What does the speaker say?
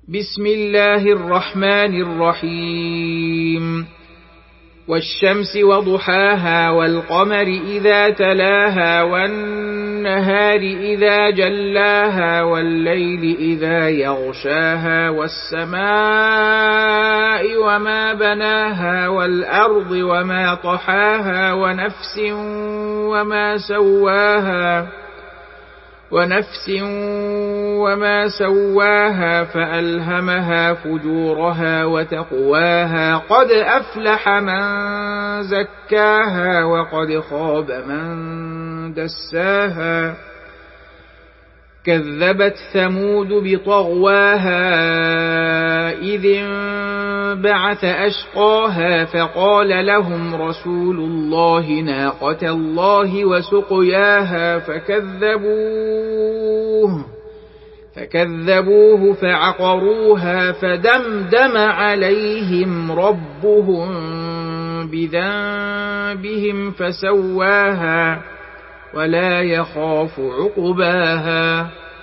بسم الله الرحمن الرحيم والشمس وضحاها والقمر إذا تلاها والنهار إذا جلاها والليل إذا يغشاها والسماء وما بناها والأرض وما طحاها ونفس وما سواها فألهمها فجورها وتقواها قد أفلح من زكاها وقد خاب من دساها كذبت ثمود بطغواها إذ انبعث أشقاها فقال لهم رسول الله ناقة الله وسقياها فكذبوه فعقروها فدمدم عليهم ربهم بذنبهم فسواها ولا يخاف عقباها